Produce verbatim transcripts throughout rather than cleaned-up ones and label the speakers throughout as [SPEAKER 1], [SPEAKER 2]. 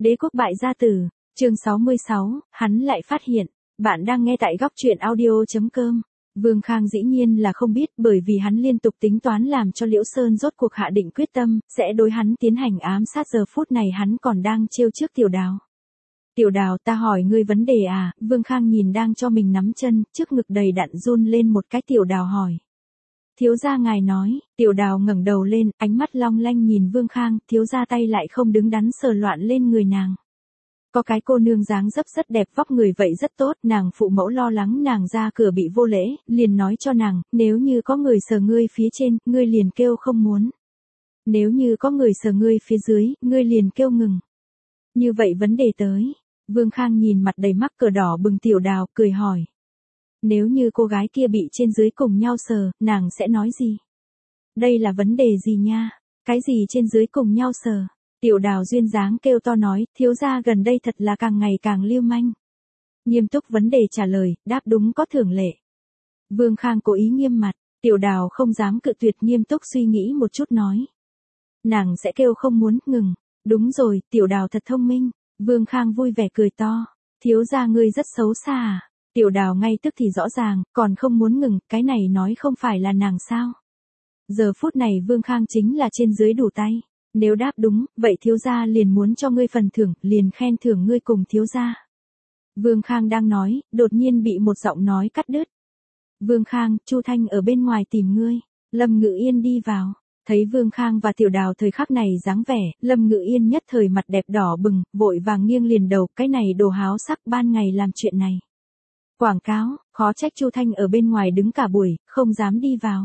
[SPEAKER 1] Đế quốc bại gia tử, chương sáu mươi sáu, hắn lại phát hiện, bạn đang nghe tại góc truyện audio.com. Vương Khang dĩ nhiên là không biết, bởi vì hắn liên tục tính toán làm cho Liễu Sơn rốt cuộc hạ định quyết tâm, sẽ đối hắn tiến hành ám sát. Giờ phút này hắn còn đang trêu trước Tiểu Đào. Tiểu Đào, ta hỏi ngươi vấn đề à? Vương Khang nhìn đang cho mình nắm chân, trước ngực đầy đặn run lên một cái. Tiểu Đào hỏi. Thiếu gia ngài nói. Tiểu Đào ngẩng đầu lên, ánh mắt long lanh nhìn Vương Khang. Thiếu gia tay lại không đứng đắn sờ loạn lên người nàng. Có cái cô nương dáng dấp rất đẹp, vóc người vậy rất tốt. Nàng phụ mẫu lo lắng nàng ra cửa bị vô lễ, liền nói cho nàng, nếu như có người sờ ngươi phía trên, ngươi liền kêu không muốn. Nếu như có người sờ ngươi phía dưới, ngươi liền kêu ngừng. Như vậy vấn đề tới. Vương Khang nhìn mặt đầy mắc cờ đỏ bừng Tiểu Đào, cười hỏi. Nếu như cô gái kia bị trên dưới cùng nhau sờ, nàng sẽ nói gì? Đây là vấn đề gì nha? Cái gì trên dưới cùng nhau sờ? Tiểu Đào duyên dáng kêu to nói, thiếu gia gần đây thật là càng ngày càng lưu manh. Nghiêm túc vấn đề trả lời, đáp đúng có thường lệ. Vương Khang cố ý nghiêm mặt, Tiểu Đào không dám cự tuyệt, nghiêm túc suy nghĩ một chút nói. Nàng sẽ kêu không muốn, ngừng. Đúng rồi, Tiểu Đào thật thông minh. Vương Khang vui vẻ cười to. Thiếu gia ngươi rất xấu xa à? Tiểu Đào ngay tức thì rõ ràng, còn không muốn ngừng, cái này nói không phải là nàng sao? Giờ phút này Vương Khang chính là trên dưới đủ tay. Nếu đáp đúng, vậy thiếu gia liền muốn cho ngươi phần thưởng, liền khen thưởng ngươi cùng thiếu gia. Vương Khang đang nói, đột nhiên bị một giọng nói cắt đứt. Vương Khang, Chu Thanh ở bên ngoài tìm ngươi. Lâm Ngự Yên đi vào. Thấy Vương Khang và Tiểu Đào thời khắc này dáng vẻ, Lâm Ngự Yên nhất thời mặt đẹp đỏ bừng, vội vàng nghiêng liền đầu, cái này đồ háo sắc, ban ngày làm chuyện này. Quảng cáo, khó trách Chu Thanh ở bên ngoài đứng cả buổi, không dám đi vào.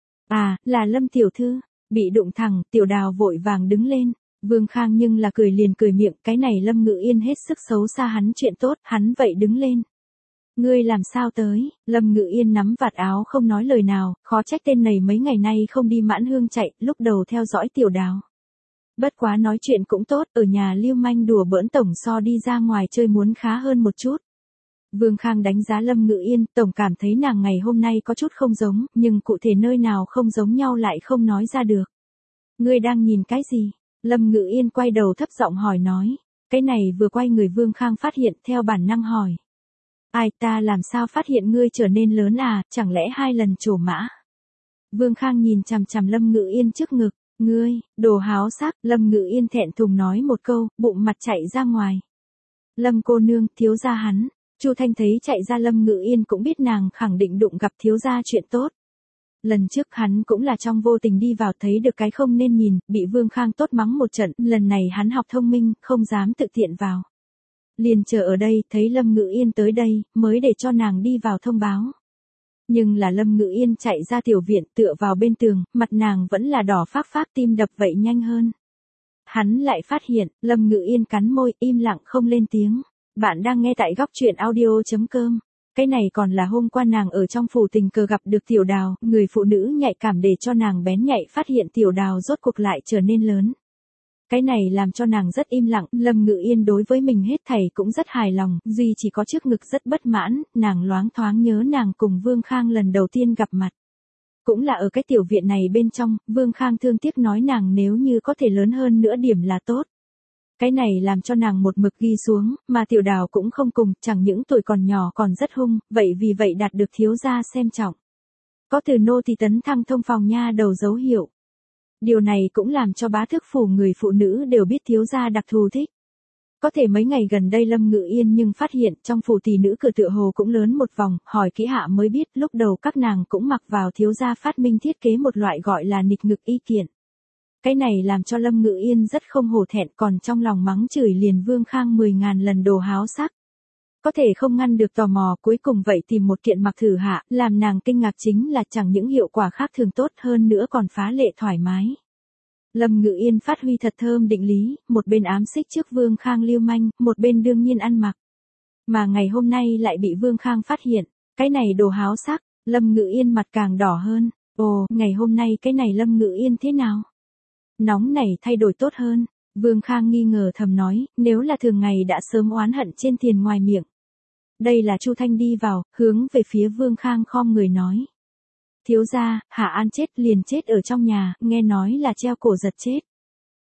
[SPEAKER 1] À, là Lâm tiểu thư. Bị đụng thẳng, Tiểu Đào vội vàng đứng lên. Vương Khang nhưng là cười liền cười miệng, cái này Lâm Ngự Yên hết sức xấu xa hắn chuyện tốt, hắn vậy đứng lên. Ngươi làm sao tới? Lâm Ngự Yên nắm vạt áo không nói lời nào, khó trách tên này mấy ngày nay không đi Mãn Hương chạy, lúc đầu theo dõi Tiểu Đào. Bất quá nói chuyện cũng tốt, ở nhà lưu manh đùa bỡn tổng so đi ra ngoài chơi muốn khá hơn một chút. Vương Khang đánh giá Lâm Ngự Yên, tổng cảm thấy nàng ngày hôm nay có chút không giống, nhưng cụ thể nơi nào không giống nhau lại không nói ra được. Ngươi đang nhìn cái gì? Lâm Ngự Yên quay đầu thấp giọng hỏi nói. Cái này vừa quay người Vương Khang phát hiện, theo bản năng hỏi. Ai, ta làm sao phát hiện ngươi trở nên lớn à, chẳng lẽ hai lần trổ mã? Vương Khang nhìn chằm chằm Lâm Ngự Yên trước ngực. Ngươi, đồ háo sắc. Lâm Ngự Yên thẹn thùng nói một câu, bụng mặt chạy ra ngoài. Lâm cô nương, thiếu gia hắn. Chu Thanh thấy chạy ra Lâm Ngự Yên cũng biết nàng khẳng định đụng gặp thiếu gia chuyện tốt. Lần trước hắn cũng là trong vô tình đi vào thấy được cái không nên nhìn, bị Vương Khang tốt mắng một trận, lần này hắn học thông minh, không dám tự tiện vào. Liền chờ ở đây, thấy Lâm Ngự Yên tới đây, mới để cho nàng đi vào thông báo. Nhưng là Lâm Ngự Yên chạy ra tiểu viện tựa vào bên tường, mặt nàng vẫn là đỏ phác phác, tim đập vậy nhanh hơn. Hắn lại phát hiện, Lâm Ngự Yên cắn môi, im lặng không lên tiếng. Bạn đang nghe tại góc truyện audio.com. Cái này còn là hôm qua nàng ở trong phủ tình cờ gặp được Tiểu Đào, người phụ nữ nhạy cảm để cho nàng bén nhạy phát hiện Tiểu Đào rốt cuộc lại trở nên lớn. Cái này làm cho nàng rất im lặng, Lâm Ngự Yên đối với mình hết thảy cũng rất hài lòng, duy chỉ có trước ngực rất bất mãn, nàng loáng thoáng nhớ nàng cùng Vương Khang lần đầu tiên gặp mặt. Cũng là ở cái tiểu viện này bên trong, Vương Khang thương tiếc nói nàng nếu như có thể lớn hơn nữa điểm là tốt. Cái này làm cho nàng một mực ghi xuống, mà Tiểu Đào cũng không cùng, chẳng những tuổi còn nhỏ còn rất hung, vậy vì vậy đạt được thiếu gia xem trọng. Có từ nô thì tấn thăng thông phòng nha đầu dấu hiệu. Điều này cũng làm cho bá thức phủ người phụ nữ đều biết thiếu gia đặc thù thích. Có thể mấy ngày gần đây Lâm Ngự Yên nhưng phát hiện trong phủ tỷ nữ cửa tựa hồ cũng lớn một vòng, hỏi kỹ hạ mới biết lúc đầu các nàng cũng mặc vào thiếu gia phát minh thiết kế một loại gọi là nịch ngực y kiện. Cái này làm cho Lâm Ngự Yên rất không hổ thẹn, còn trong lòng mắng chửi liền Vương Khang mười ngàn lần đồ háo sắc. Có thể không ngăn được tò mò, cuối cùng vậy tìm một kiện mặc thử hạ, làm nàng kinh ngạc chính là chẳng những hiệu quả khác thường tốt hơn nữa còn phá lệ thoải mái. Lâm Ngự Yên phát huy thật thơm định lý, một bên ám xích trước Vương Khang lưu manh, một bên đương nhiên ăn mặc. Mà ngày hôm nay lại bị Vương Khang phát hiện, cái này đồ háo sắc, Lâm Ngự Yên mặt càng đỏ hơn. Ồ, ngày hôm nay cái này Lâm Ngự Yên thế nào? Nóng này thay đổi tốt hơn. Vương Khang nghi ngờ thầm nói, nếu là thường ngày đã sớm oán hận trên tiền ngoài miệng. Đây là Chu Thanh đi vào, hướng về phía Vương Khang khom người nói. Thiếu gia, Hạ An chết liền chết ở trong nhà, nghe nói là treo cổ giật chết.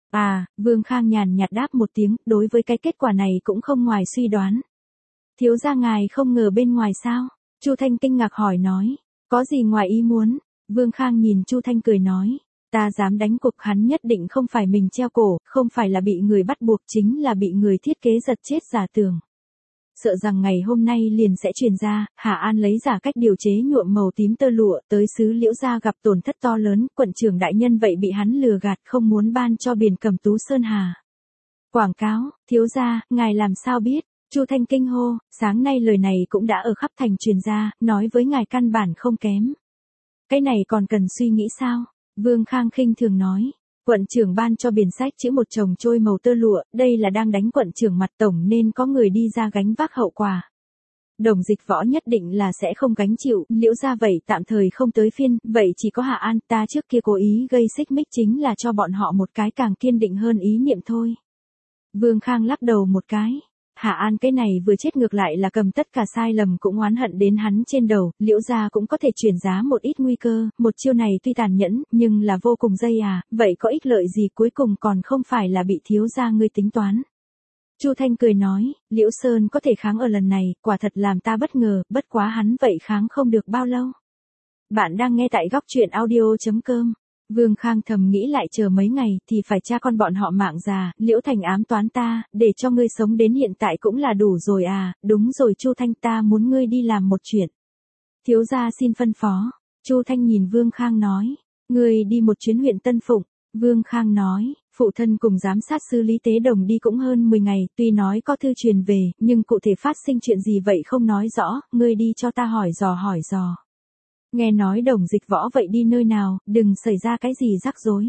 [SPEAKER 1] À, Vương Khang nhàn nhạt đáp một tiếng, đối với cái kết quả này cũng không ngoài suy đoán. Thiếu gia ngài không ngờ bên ngoài sao? Chu Thanh kinh ngạc hỏi nói. Có gì ngoài ý muốn? Vương Khang nhìn Chu Thanh cười nói. Ta dám đánh cuộc hắn nhất định không phải mình treo cổ, không phải là bị người bắt buộc, chính là bị người thiết kế giật chết giả tường. Sợ rằng ngày hôm nay liền sẽ truyền ra, Hà An lấy giả cách điều chế nhuộm màu tím tơ lụa tới xứ Liễu gia gặp tổn thất to lớn, quận trưởng đại nhân vậy bị hắn lừa gạt không muốn ban cho Biển Cẩm Tú Sơn Hà. Quảng cáo, thiếu gia, ngài làm sao biết? Chu Thanh kinh hô, sáng nay lời này cũng đã ở khắp thành truyền ra, nói với ngài căn bản không kém. Cái này còn cần suy nghĩ sao? Vương Khang khinh thường nói. Quận trưởng ban cho Biển Sách chữ một chồng trôi màu tơ lụa, đây là đang đánh quận trưởng mặt tổng nên có người đi ra gánh vác hậu quả. Đồng Dịch Võ nhất định là sẽ không gánh chịu, Liễu gia vậy tạm thời không tới phiên, vậy chỉ có Hạ An, ta trước kia cố ý gây xích mích chính là cho bọn họ một cái càng kiên định hơn ý niệm thôi. Vương Khang lắc đầu một cái. Hạ An cái này vừa chết ngược lại là cầm tất cả sai lầm cũng oán hận đến hắn trên đầu, Liễu gia cũng có thể chuyển giá một ít nguy cơ, một chiêu này tuy tàn nhẫn, nhưng là vô cùng dây à, vậy có ích lợi gì cuối cùng còn không phải là bị thiếu gia ngươi tính toán. Chu Thanh cười nói, Liễu Sơn có thể kháng ở lần này, quả thật làm ta bất ngờ, bất quá hắn vậy kháng không được bao lâu. Bạn đang nghe tại góc truyện audio chấm com. Vương Khang thầm nghĩ lại chờ mấy ngày thì phải cha con bọn họ mạng già, Liễu Thành ám toán ta, để cho ngươi sống đến hiện tại cũng là đủ rồi à, đúng rồi Chu Thanh, ta muốn ngươi đi làm một chuyện. Thiếu gia xin phân phó. Chu Thanh nhìn Vương Khang nói, ngươi đi một chuyến huyện Tân Phụng. Vương Khang nói, phụ thân cùng giám sát sư Lý Tế Đồng đi cũng hơn mười ngày, tuy nói có thư truyền về, nhưng cụ thể phát sinh chuyện gì vậy không nói rõ, ngươi đi cho ta hỏi dò hỏi dò. Nghe nói Đồng Dịch Võ vậy đi nơi nào, đừng xảy ra cái gì rắc rối.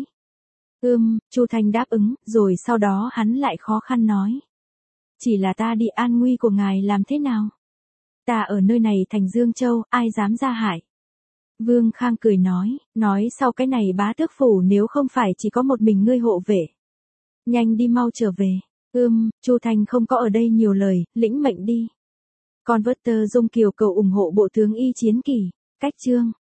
[SPEAKER 1] Ưm, Chu Thanh đáp ứng, rồi sau đó hắn lại khó khăn nói. Chỉ là ta đi an nguy của ngài làm thế nào? Ta ở nơi này thành Dương Châu, ai dám ra hại? Vương Khang cười nói, nói sau cái này bá tước phủ nếu không phải chỉ có một mình ngươi hộ vệ. Nhanh đi mau trở về. Ưm, Chu Thanh không có ở đây nhiều lời, lĩnh mệnh đi. Converter Dung Kiều cầu ủng hộ bộ tướng Y Chiến Kỳ. Cách chương